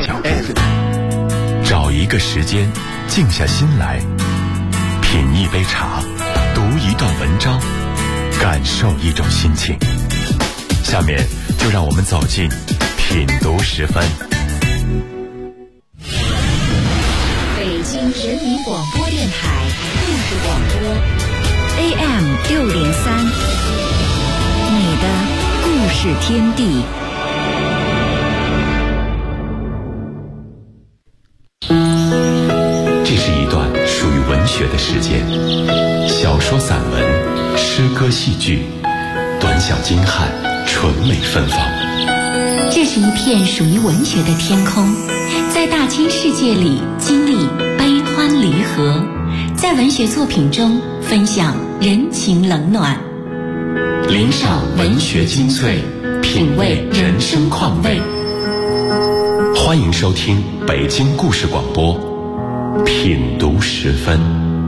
找一个时间，静下心来，品一杯茶，读一段文章，感受一种心情。下面就让我们走进品读10分。 北京人民广播电台故事广播 AM603，你的故事天地。 这是一段属于文学的时间，小说、散文、诗歌、戏剧，短小精悍，纯美芬芳。 这是一片属于文学的天空，在大千世界里经历悲欢离合，在文学作品中分享人情冷暖， 聆赏文学精粹，品味人生况味。欢迎收听北京故事广播品读10分。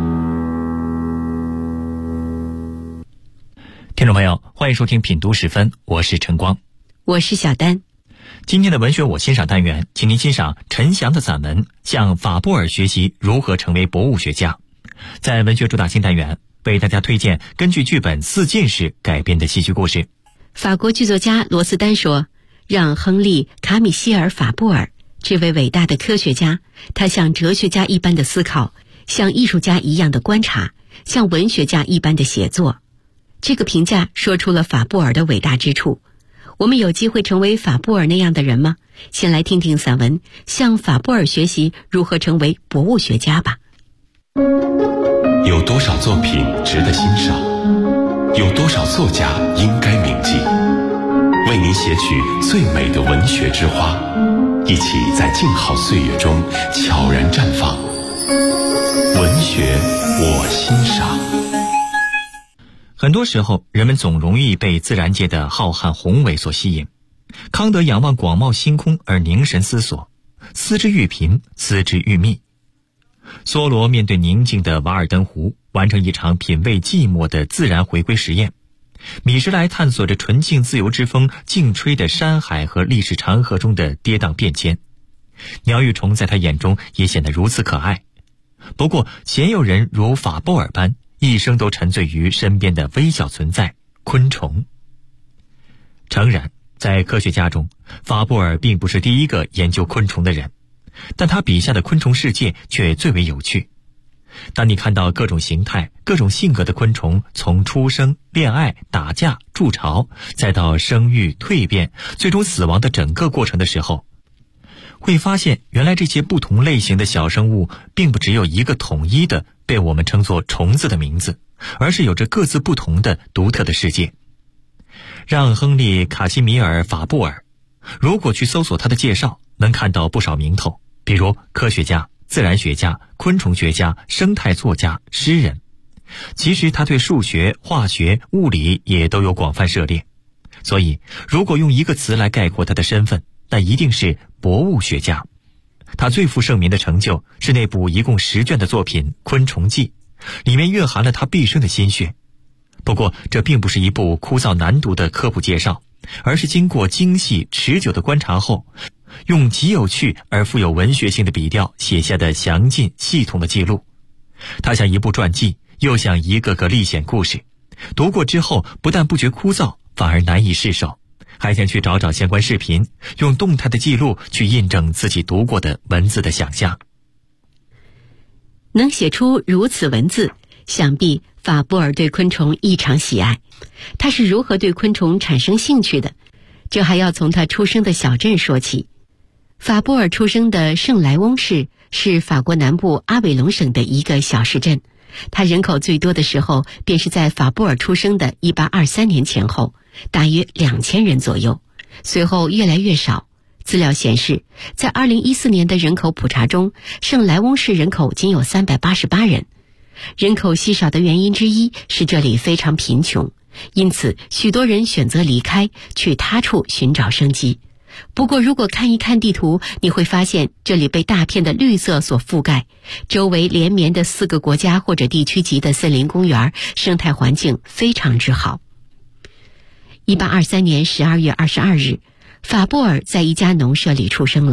听众朋友，欢迎收听品读10分，我是陈光， 我是小丹。 今天的文学我欣赏单元，请您欣赏陈翔的散文《向法布尔学习如何成为博物学家》。在文学主打新单元，为大家推荐根据剧本《四进士》改编的戏剧故事。 法国剧作家罗斯丹说，让亨利·卡米歇尔·法布尔这位伟大的科学家，他像哲学家一般的思考，像艺术家一样的观察，像文学家一般的写作。这个评价说出了法布尔的伟大之处。我们有机会成为法布尔那样的人吗？先来听听散文《向法布尔学习如何成为博物学家》吧。 有多少作品值得欣赏？有多少作家应该铭记？为您写取最美的文学之花，一起在静好岁月中悄然绽放。文学我欣赏。 很多时候，人们总容易被自然界的浩瀚宏伟所吸引。康德仰望广袤星空而凝神思索，思之愈贫，思之愈密。梭罗面对宁静的瓦尔登湖，完成一场品味寂寞的自然回归实验。米什莱探索着纯净自由之风劲吹的山海和历史长河中的跌宕变迁。鸟与虫在他眼中也显得如此可爱。不过，鲜有人如法布尔般，一生都沉醉于身边的微小存在——昆虫。诚然，在科学家中，法布尔并不是第一个研究昆虫的人，但他笔下的昆虫世界却最为有趣。当你看到各种形态、各种性格的昆虫从出生、恋爱、打架、筑巢，再到生育、蜕变，最终死亡的整个过程的时候，会发现原来这些不同类型的小生物并不只有一个统一的被我们称作虫子的名字，而是有着各自不同的独特的世界。让亨利·卡西米尔·法布尔，如果去搜索他的介绍，能看到不少名头，比如科学家、自然学家、昆虫学家、生态作家、诗人。其实他对数学、化学、物理也都有广泛涉猎。所以如果用一个词来概括他的身份，那一定是博物学家。他最负盛名的成就是那部一共10卷的作品《昆虫记》，里面蕴含了他毕生的心血。不过这并不是一部枯燥难读的科普介绍，而是经过精细持久的观察后，用极有趣而富有文学性的笔调写下的详尽系统的记录。它像一部传记，又像一个个历险故事。读过之后，不但不觉枯燥，反而难以释手，还想去找找相关视频，用动态的记录去印证自己读过的文字的想象。 能写出如此文字，想必法布尔对昆虫异常喜爱。他是如何对昆虫产生兴趣的？这还要从他出生的小镇说起。法布尔出生的圣莱翁市是法国南部阿韦隆省的一个小市镇，他人口最多的时候便是在法布尔出生的1823年前后，大约2000人左右，随后越来越少。资料显示，在2014年的人口普查中，圣莱翁市人口仅有388人。人口稀少的原因之一是这里非常贫穷，因此许多人选择离开，去他处寻找生机。不过如果看一看地图，你会发现这里被大片的绿色所覆盖，周围连绵的4个国家或者地区级的森林公园，生态环境非常之好。1823年12月22日，法布尔在一家农舍里出生了。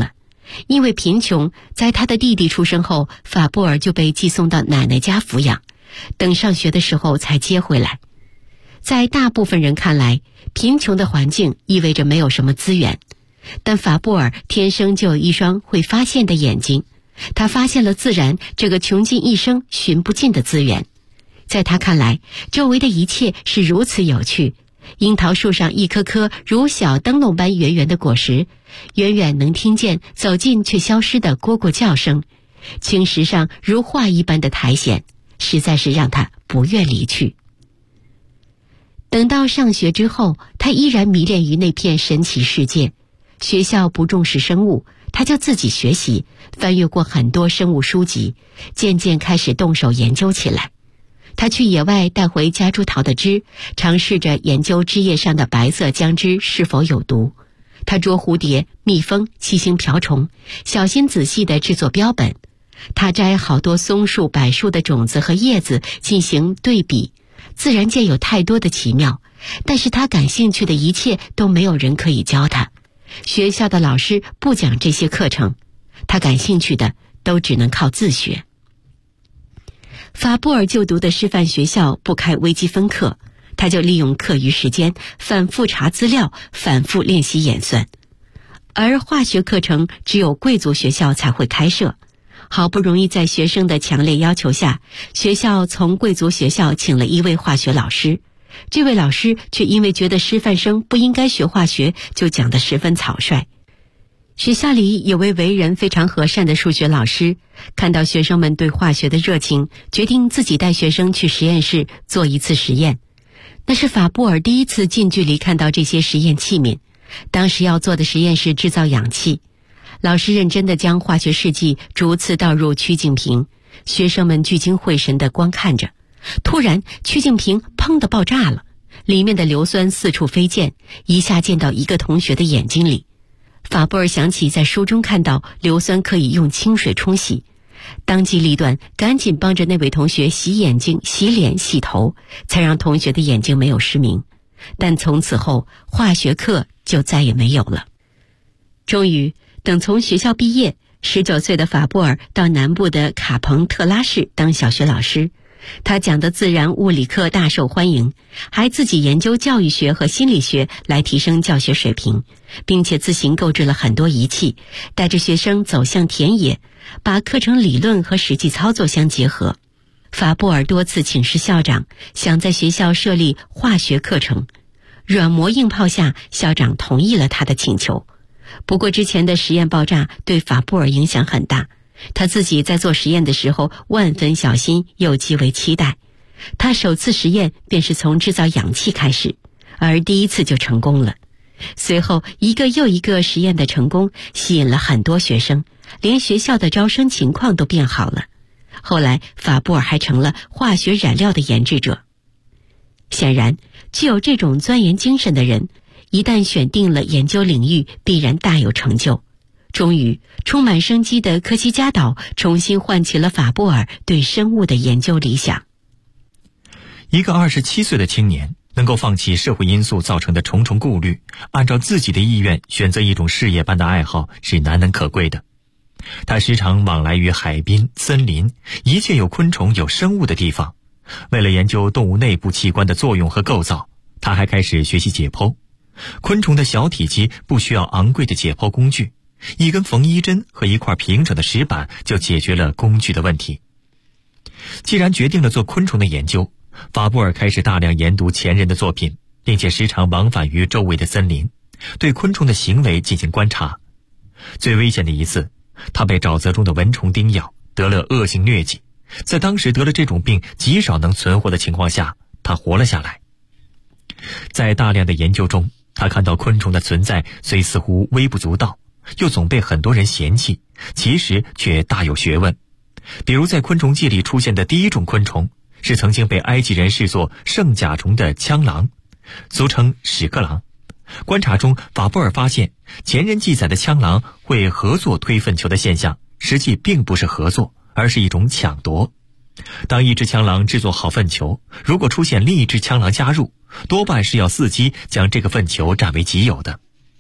因为贫穷，在他的弟弟出生后，法布尔就被寄送到奶奶家抚养，等上学的时候才接回来。在大部分人看来，贫穷的环境意味着没有什么资源，但法布尔天生就有一双会发现的眼睛，他发现了自然这个穷尽一生寻不尽的资源。在他看来，周围的一切是如此有趣。樱桃树上一颗颗如小灯笼般圆圆的果实，远远能听见走近却消失的蝈蝈叫声，青石上如画一般的苔藓，实在是让他不愿离去。等到上学之后，他依然迷恋于那片神奇世界。学校不重视生物，他就自己学习，翻阅过很多生物书籍，渐渐开始动手研究起来。他去野外带回夹竹桃的汁，尝试着研究枝叶上的白色浆汁是否有毒。他捉蝴蝶、蜜蜂、七星瓢虫，小心仔细地制作标本。他摘好多松树、柏树的种子和叶子进行对比。自然界有太多的奇妙，但是他感兴趣的一切都没有人可以教他。学校的老师不讲这些课程，他感兴趣的都只能靠自学。法布尔就读的师范学校不开微积分课，他就利用课余时间反复查资料，反复练习演算。而化学课程只有贵族学校才会开设。好不容易在学生的强烈要求下，学校从贵族学校请了一位化学老师。这位老师却因为觉得师范生不应该学化学，就讲得十分草率。学校里有位为人非常和善的数学老师，看到学生们对化学的热情，决定自己带学生去实验室做一次实验。那是法布尔第一次近距离看到这些实验器皿。当时要做的实验是制造氧气。老师认真地将化学试剂逐次倒入曲径瓶，学生们聚精会神地观看着。突然，曲径瓶砰地爆炸了，里面的硫酸四处飞溅，一下溅到一个同学的眼睛里。法布尔想起在书中看到硫酸可以用清水冲洗，当机立断，赶紧帮着那位同学洗眼睛、洗脸、洗头，才让同学的眼睛没有失明。但从此后，化学课就再也没有了。终于，等从学校毕业，19岁的法布尔到南部的卡彭特拉市当小学老师。他讲的自然物理课大受欢迎，还自己研究教育学和心理学来提升教学水平，并且自行购置了很多仪器，带着学生走向田野，把课程理论和实际操作相结合。法布尔多次请示校长，想在学校设立化学课程。软磨硬泡下，校长同意了他的请求。不过之前的实验爆炸对法布尔影响很大，他自己在做实验的时候万分小心又极为期待。他首次实验便是从制造氧气开始，而第一次就成功了。随后一个又一个实验的成功吸引了很多学生，连学校的招生情况都变好了。后来法布尔还成了化学染料的研制者。显然，具有这种钻研精神的人，一旦选定了研究领域，必然大有成就。终于，充满生机的科西嘉岛重新唤起了法布尔对生物的研究理想。 一个27岁的青年能够放弃社会因素造成的重重顾虑，按照自己的意愿选择一种事业般的爱好，是难能可贵的。他时常往来于海滨、森林，一切有昆虫、有生物的地方。为了研究动物内部器官的作用和构造，他还开始学习解剖。昆虫的小体积不需要昂贵的解剖工具，一根缝衣针和一块平整的石板就解决了工具的问题。既然决定了做昆虫的研究，法布尔开始大量研读前人的作品，并且时常往返于周围的森林，对昆虫的行为进行观察。最危险的一次，他被沼泽中的蚊虫叮咬，得了恶性疟疾。在当时得了这种病极少能存活的情况下，他活了下来。在大量的研究中，他看到昆虫的存在虽似乎微不足道，又总被很多人嫌弃，其实却大有学问。比如在昆虫界里出现的第一种昆虫，是曾经被埃及人视作圣甲虫的蜣螂，俗称屎壳郎。观察中，法布尔发现前人记载的蜣螂会合作推粪球的现象，实际并不是合作，而是一种抢夺。当一只蜣螂制作好粪球，如果出现另一只蜣螂加入，多半是要伺机将这个粪球占为己有的。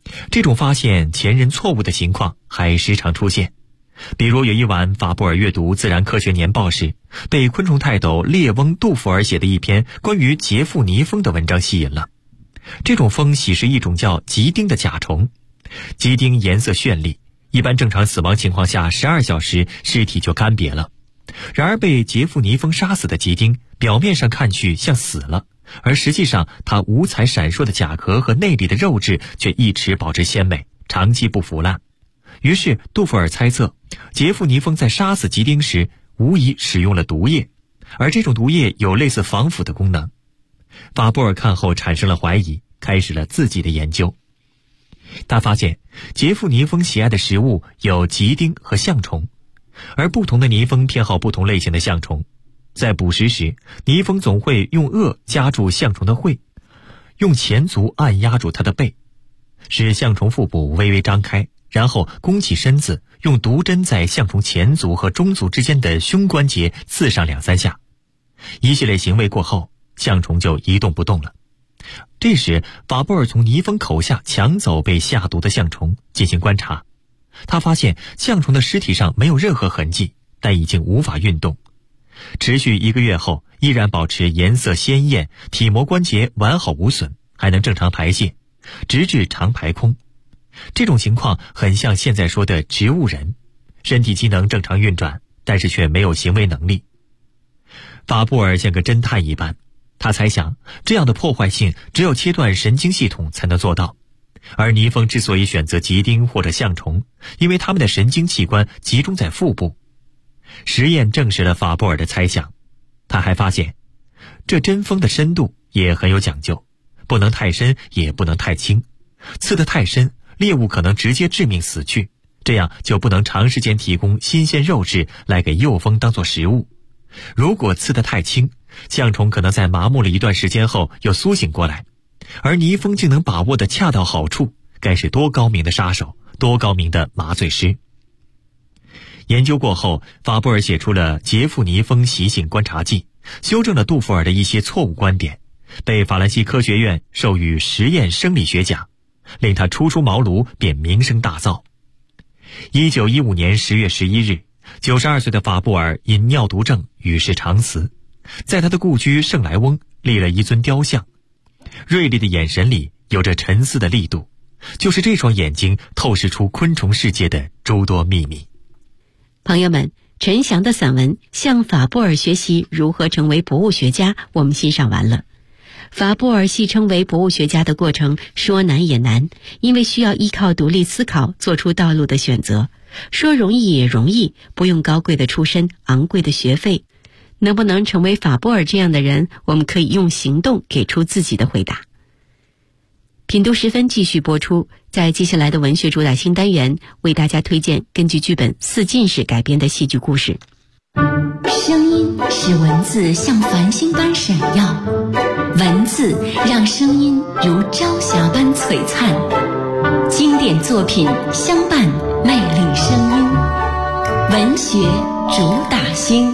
这种发现前人错误的情况还时常出现。比如有一晚法布尔阅读《自然科学年报》时，被昆虫泰斗列翁·杜弗尔写的一篇关于杰富尼蜂的文章吸引了。这种蜂喜食一种叫吉丁的甲虫，吉丁颜色绚丽，一般正常死亡情况下12小时尸体就干瘪了。然而被杰富尼蜂杀死的吉丁表面上看去像死了，而实际上它五彩闪烁的甲壳和内里的肉质却一直保持鲜美，长期不腐烂。于是杜弗尔猜测，杰富尼蜂在杀死吉丁时无疑使用了毒液，而这种毒液有类似防腐的功能。法布尔看后产生了怀疑，开始了自己的研究。他发现杰富尼蜂喜爱的食物有吉丁和象虫，而不同的泥蜂偏好不同类型的象虫。在捕食时，泥蜂总会用颚夹住象虫的喙，用前足按压住它的背，使象虫腹部微微张开，然后弓起身子，用毒针在象虫前足和中足之间的胸关节刺上2-3下。一系列行为过后，象虫就一动不动了。这时法布尔从泥蜂口下抢走被下毒的象虫进行观察，他发现象虫的尸体上没有任何痕迹，但已经无法运动。持续1个月后，依然保持颜色鲜艳，体膜关节完好无损，还能正常排泄，直至肠排空。这种情况很像现在说的植物人，身体机能正常运转，但是却没有行为能力。法布尔像个侦探一般，他猜想这样的破坏性只有切断神经系统才能做到。而泥蜂之所以选择吉丁或者象虫，因为它们的神经器官集中在腹部。实验证实了法布尔的猜想。他还发现，这针锋的深度也很有讲究，不能太深，也不能太轻。刺得太深，猎物可能直接致命死去，这样就不能长时间提供新鲜肉质来给幼蜂当作食物。如果刺得太轻，象虫可能在麻木了一段时间后又苏醒过来，而泥蜂竟能把握得恰到好处，该是多高明的杀手，多高明的麻醉师。研究过后，法布尔写出了《杰富尼蜂习性观察记》，修正了杜弗尔的一些错误观点，被法兰西科学院授予实验生理学奖，令他初出茅庐便名声大噪。1915年10月11日，92岁的法布尔因尿毒症与世长辞，在他的故居圣莱翁立了一尊雕像，锐利的眼神里有着沉思的力度，就是这双眼睛透视出昆虫世界的诸多秘密。 朋友们，陈翔的散文《向法布尔学习如何成为博物学家》我们欣赏完了。法布尔戏称为博物学家的过程说难也难，因为需要依靠独立思考做出道路的选择。说容易也容易，不用高贵的出身，昂贵的学费。能不能成为法布尔这样的人，我们可以用行动给出自己的回答。品读时分继续播出，在接下来的文学主打新单元，为大家推荐根据剧本《四进士》改编的戏剧故事。 声音使文字像繁星般闪耀，文字让声音如朝霞般璀璨。经典作品相伴魅力声音，文学主打星。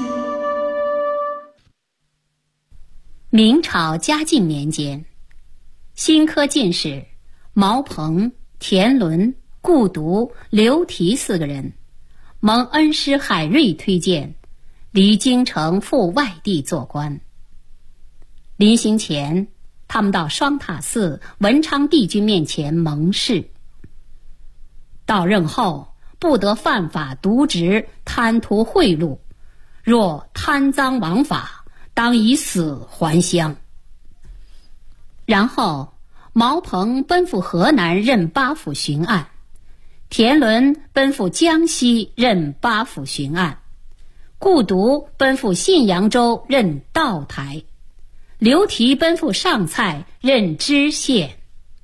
明朝嘉靖年间，新科进士毛鹏、田伦、顾独、刘提4个人蒙恩师海瑞推荐，离京城赴外地做官。临行前，他们到双塔寺文昌帝君面前盟誓，到任后不得犯法渎职，贪图贿赂，若贪赃枉法，当以死还乡。然后毛鹏奔赴河南任八府巡按，田伦奔赴江西任八府巡按，顾独奔赴信阳州任道台，刘提奔赴上蔡任知县。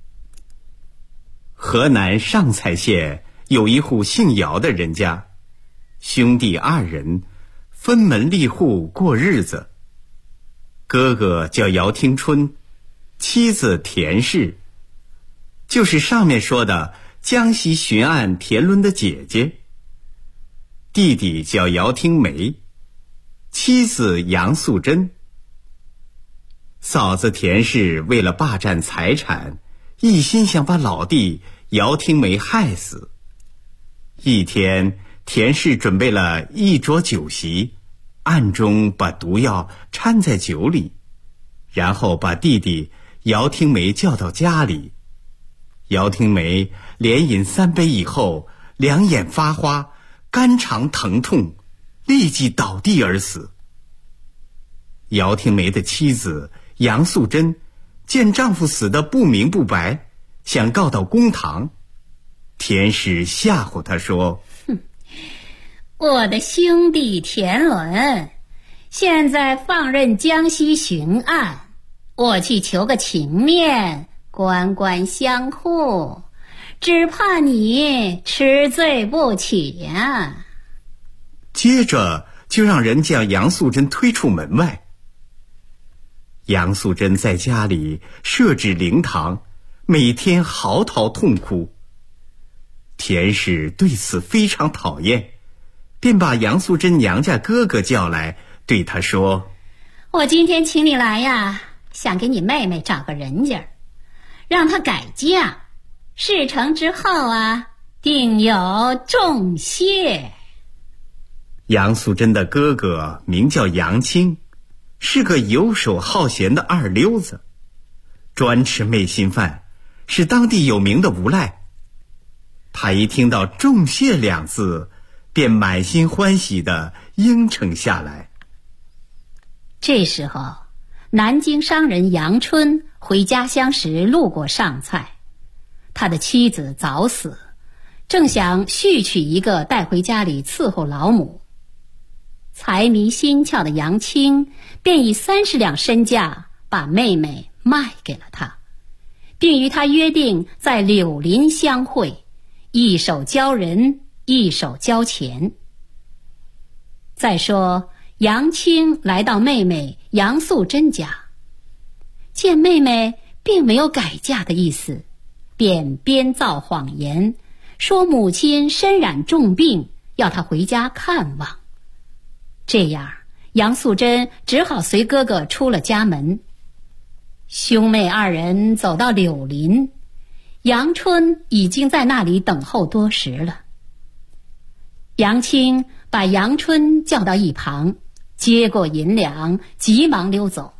河南上蔡县有一户姓姚的人家，兄弟2人分门立户过日子。哥哥叫姚听春，妻子田氏，就是上面说的江西巡按田伦的姐姐。弟弟叫姚听梅，妻子杨素贞。嫂子田氏为了霸占财产，一心想把老弟姚听梅害死。一天，田氏准备了一桌酒席，暗中把毒药掺在酒里，然后把弟弟姚听梅叫到家里。姚听梅连饮3杯以后，两眼发花，肝肠疼痛，立即倒地而死。姚听梅的妻子杨素贞见丈夫死得不明不白，想告到公堂。田氏吓唬她说： 我的兄弟田伦现在放任江西巡案，我去求个情面，官官相护，只怕你吃罪不起呀。 接着就让人将杨素贞推出门外。杨素贞在家里设置灵堂，每天嚎啕痛哭。田氏对此非常讨厌，便把杨素贞娘家哥哥叫来，对他说： 我今天请你来呀，想给你妹妹找个人家，让她改嫁，事成之后啊，定有重谢。 杨素贞的哥哥名叫杨清，是个游手好闲的二流子，专吃昧心饭，是当地有名的无赖。他一听到重谢2字，便满心欢喜地应承下来。 这时候，南京商人杨春回家乡时路过上蔡，他的妻子早死，正想续娶一个带回家里伺候老母。财迷心窍的杨清便以30两身价把妹妹卖给了他，并与他约定在柳林相会，一手交人，一手交钱。再说杨清来到妹妹杨素贞家，见妹妹并没有改嫁的意思，便编造谎言，说母亲身染重病，要她回家看望。这样，杨素贞只好随哥哥出了家门。兄妹2人走到柳林，杨春已经在那里等候多时了。杨清把杨春叫到一旁，接过银两，急忙溜走。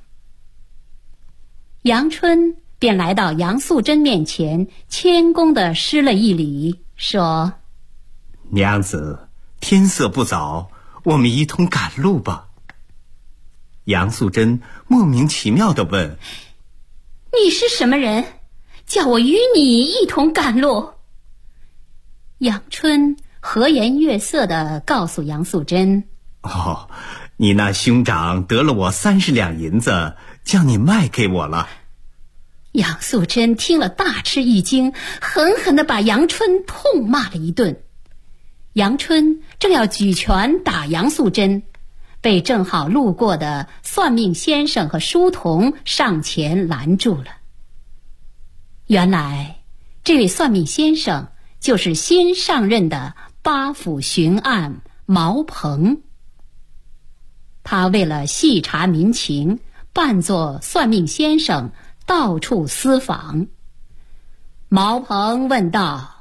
杨春便来到杨素贞面前，谦恭地施了一礼，说： 娘子，天色不早，我们一同赶路吧。杨素贞莫名其妙地问： 你是什么人？叫我与你一同赶路？杨春和颜悦色地告诉杨素贞： 你那兄长得了我30两银子，将你卖给我了。 杨素贞听了大吃一惊，狠狠地把杨春痛骂了一顿。杨春正要举拳打杨素贞，被正好路过的算命先生和书童上前拦住了。原来这位算命先生就是新上任的8府巡按毛鹏。他为了细查民情，扮作算命先生，到处私访。毛鹏问道：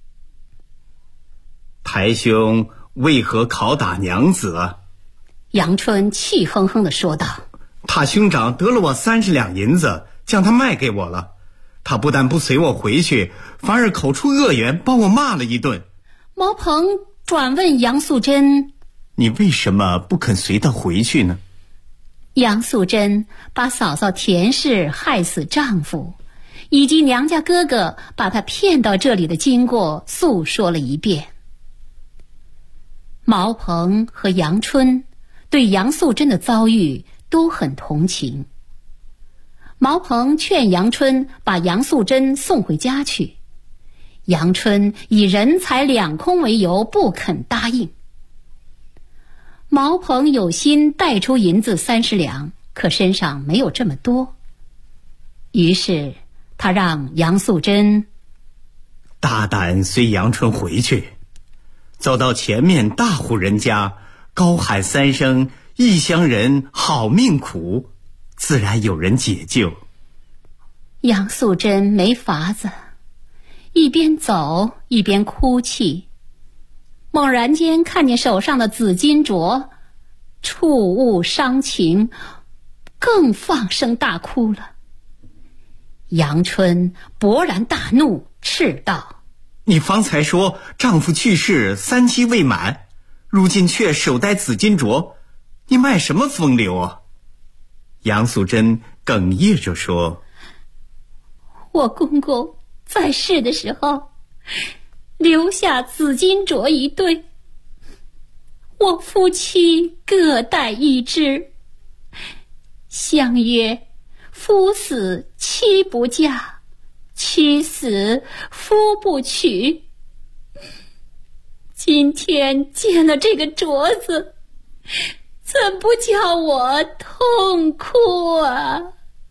台兄为何拷打娘子？ 杨春气哼哼地说道： 他兄长得了我30两银子，将他卖给我了。他不但不随我回去，反而口出恶言，把我骂了一顿。 毛鹏转问杨素贞： 你为什么不肯随他回去呢？ 杨素贞把嫂嫂田氏害死丈夫，以及娘家哥哥把她骗到这里的经过诉说了一遍。毛鹏和杨春对杨素贞的遭遇都很同情。毛鹏劝杨春把杨素贞送回家去，杨春以人财两空为由不肯答应。毛鹏有心带出银子30两，可身上没有这么多，于是他让杨素贞大胆随杨春回去，走到前面大户人家，高喊3声异乡人好命苦，自然有人解救。 杨素贞没法子， 一边走一边哭泣，猛然间看见手上的紫金镯，触物伤情，更放声大哭了。杨春勃然大怒，斥道： 你方才说丈夫去世3期未满，如今却手戴紫金镯，你卖什么风流啊？杨素贞哽咽着说： 我公公在世的时候留下紫金镯1对，我夫妻各戴1只，相约夫死妻不嫁，妻死夫不娶。今天见了这个镯子，怎不叫我痛哭啊？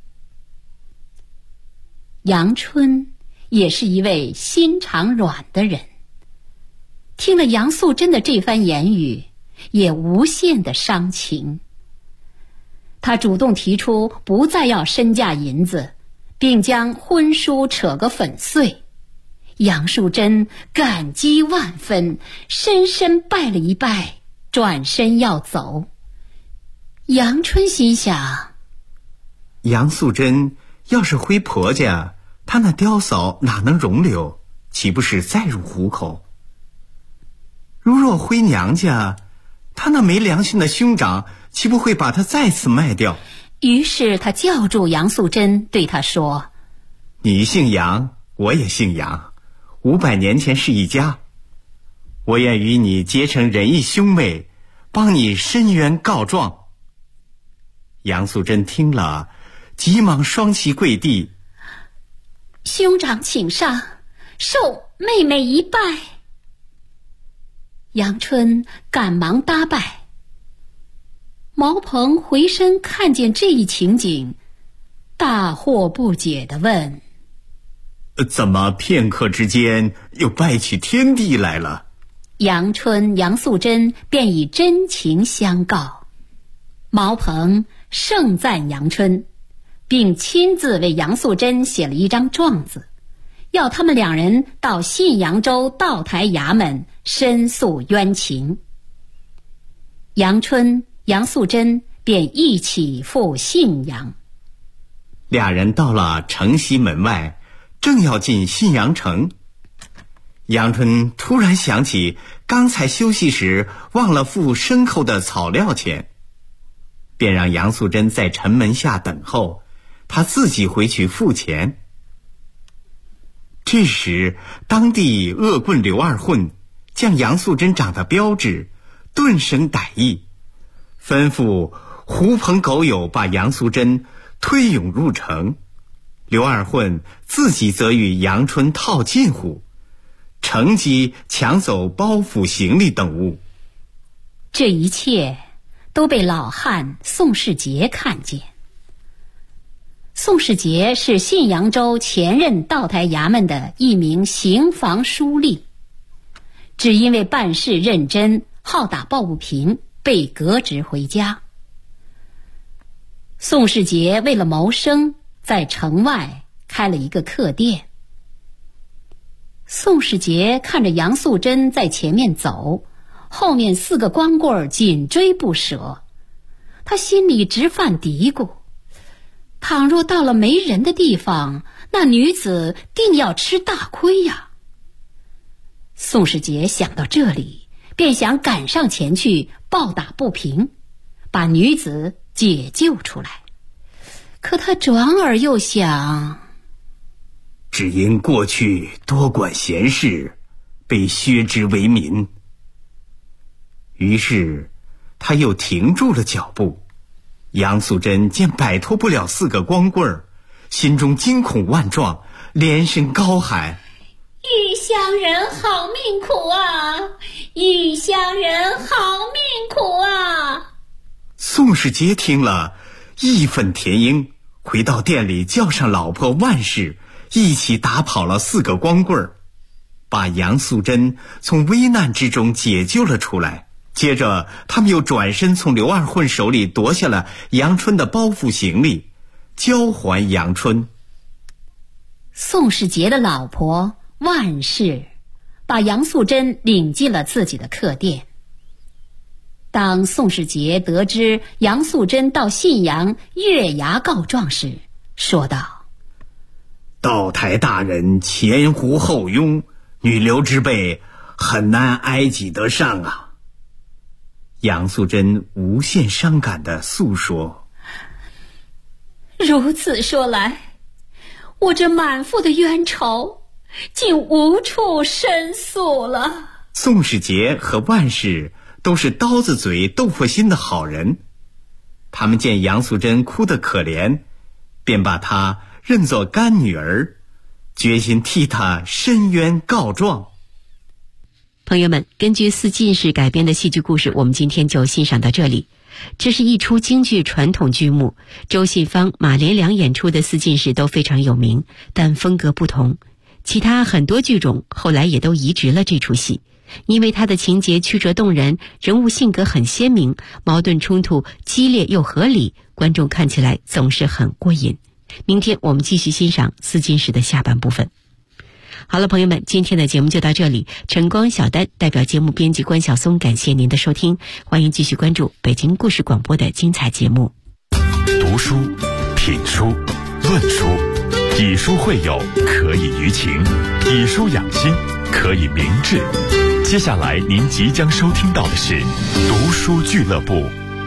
杨春也是一位心肠软的人，听了杨素贞的这番言语，也无限的伤情。他主动提出不再要身价银子，并将婚书扯个粉碎。杨素贞感激万分，深深拜了一拜，转身要走。杨春心想， 杨素贞要是回婆家，她那刁嫂哪能容留，岂不是再入虎口？如若回娘家，她那没良心的兄长岂不会把她再次卖掉？ 于是他叫住杨素贞，对她说： 你姓杨，我也姓杨，500年前是一家，我愿与你结成仁义兄妹，帮你伸冤告状。杨素贞听了，急忙双膝跪地： 兄长请上，受妹妹一拜。杨春赶忙搭拜。毛鹏回身看见这一情景，大惑不解地问： 怎么片刻之间又拜起天地来了？ 杨春、杨素贞便以真情相告。毛鹏盛赞杨春，并亲自为杨素贞写了一张状子，要他们2人到信阳州道台衙门申诉冤情。杨春、杨素贞便一起赴信阳。 俩人到了城西门外，正要进信阳城，杨春突然想起刚才休息时忘了付牲口的草料钱，便让杨素贞在城门下等候，他自己回去付钱。这时当地恶棍刘二混将杨素贞长的标志，顿生歹意，吩咐狐朋狗友把杨素贞推涌入城，刘二混自己则与杨春套近乎，乘机抢走包袱行李等物。 这一切都被老汉宋世杰看见。宋世杰是信阳州前任道台衙门的一名刑房书吏，只因为办事认真，好打抱不平，被革职回家。宋世杰为了谋生，在城外开了一个客店。宋世杰看着杨素贞在前面走，后面4个光棍紧追不舍，他心里直犯嘀咕，倘若到了没人的地方，那女子定要吃大亏呀。宋世杰想到这里，便想赶上前去抱打不平，把女子解救出来。可他转而又想， 只因过去多管闲事，被削职为民。于是他又停住了脚步。杨素贞见摆脱不了4个光棍儿，心中惊恐万状，连声高喊： 玉乡人好命苦啊！玉乡人好命苦啊！ 宋世杰听了，义愤填膺，回到店里叫上老婆万氏，一起打跑了4个光棍儿，把杨素贞从危难之中解救了出来。接着他们又转身从刘二混手里夺下了杨春的包袱行李，交还杨春。 宋世杰的老婆万氏，把杨素贞领进了自己的客店。当宋世杰得知杨素贞到信阳月牙告状时，说道： 道台大人前呼后拥，女流之辈很难挨挤得上啊。杨素贞无限伤感地诉说： 如此说来，我这满腹的冤仇竟无处申诉了。 宋世杰和万氏都是刀子嘴豆腐心的好人，他们见杨素贞哭得可怜，便把她认作干女儿，决心替她申冤告状。 朋友们，根据四进士改编的戏剧故事，我们今天就欣赏到这里。这是一出京剧传统剧目，周信芳、马连良演出的四进士都非常有名，但风格不同。其他很多剧种后来也都移植了这出戏，因为它的情节曲折动人，人物性格很鲜明，矛盾冲突激烈又合理，观众看起来总是很过瘾。明天我们继续欣赏四进士的下半部分。好了，朋友们，今天的节目就到这里。晨光小丹代表节目编辑关晓松，感谢您的收听，欢迎继续关注北京故事广播的精彩节目。 读书、品书、论书，以书会友，可以娱情；以书养心，可以明志。接下来您即将收听到的是读书俱乐部。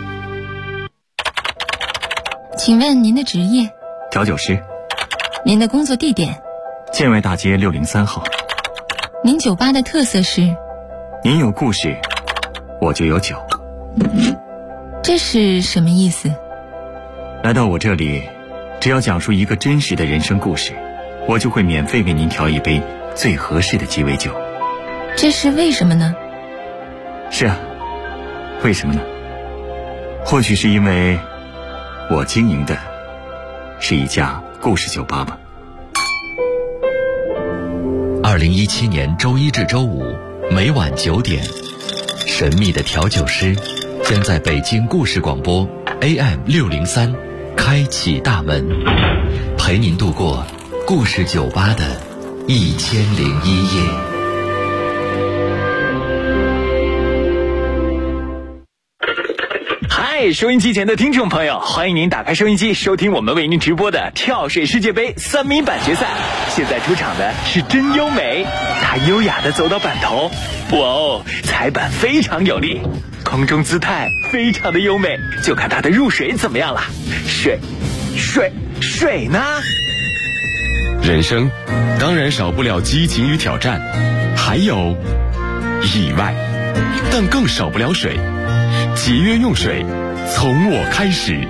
请问您的职业？ 调酒师。 您的工作地点？ 建外大街603号。 您酒吧的特色是？ 您有故事，我就有酒。 这是什么意思？ 来到我这里，只要讲述一个真实的人生故事，我就会免费为您调一杯最合适的鸡尾酒。 这是为什么呢？ 是啊，为什么呢？或许是因为我经营的是一家故事酒吧吧。 2017年周一至周五每晚9点，神秘的调酒师将在北京故事广播 AM603开启大门，陪您度过故事酒吧的1001夜。 嗨，收音机前的听众朋友，欢迎您打开收音机，收听我们为您直播的跳水世界杯3米板决赛。现在出场的是真优美，她优雅地走到板头，哇哦，踩板非常有力，空中姿态非常的优美，就看她的入水怎么样了。水呢？ 人生当然少不了激情与挑战，还有意外，但更少不了水。节约用水，从我开始。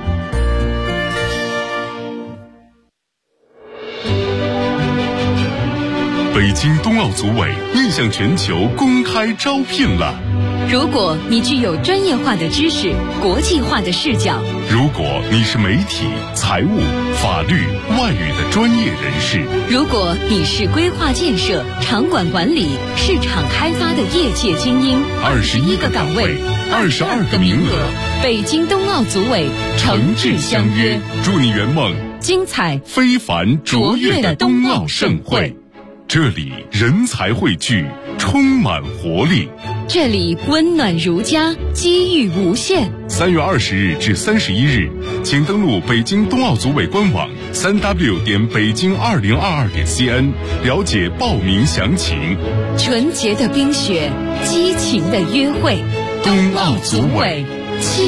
北京冬奥组委面向全球公开招聘了。 如果你具有专业化的知识、国际化的视角， 如果你是媒体、财务、法律、外语的专业人士， 如果你是规划建设、场馆管理、市场开发的业界精英，21个岗位，22个名额，北京冬奥组委诚挚相约， 祝你圆梦精彩非凡卓越的冬奥盛会。这里人才汇聚，充满活力。 这里温暖如家，机遇无限。 3月20日至31日，请登录北京冬奥组委官网3w.北京2022.cn 了解报名详情。 纯洁的冰雪，激情的约会， 冬奥组委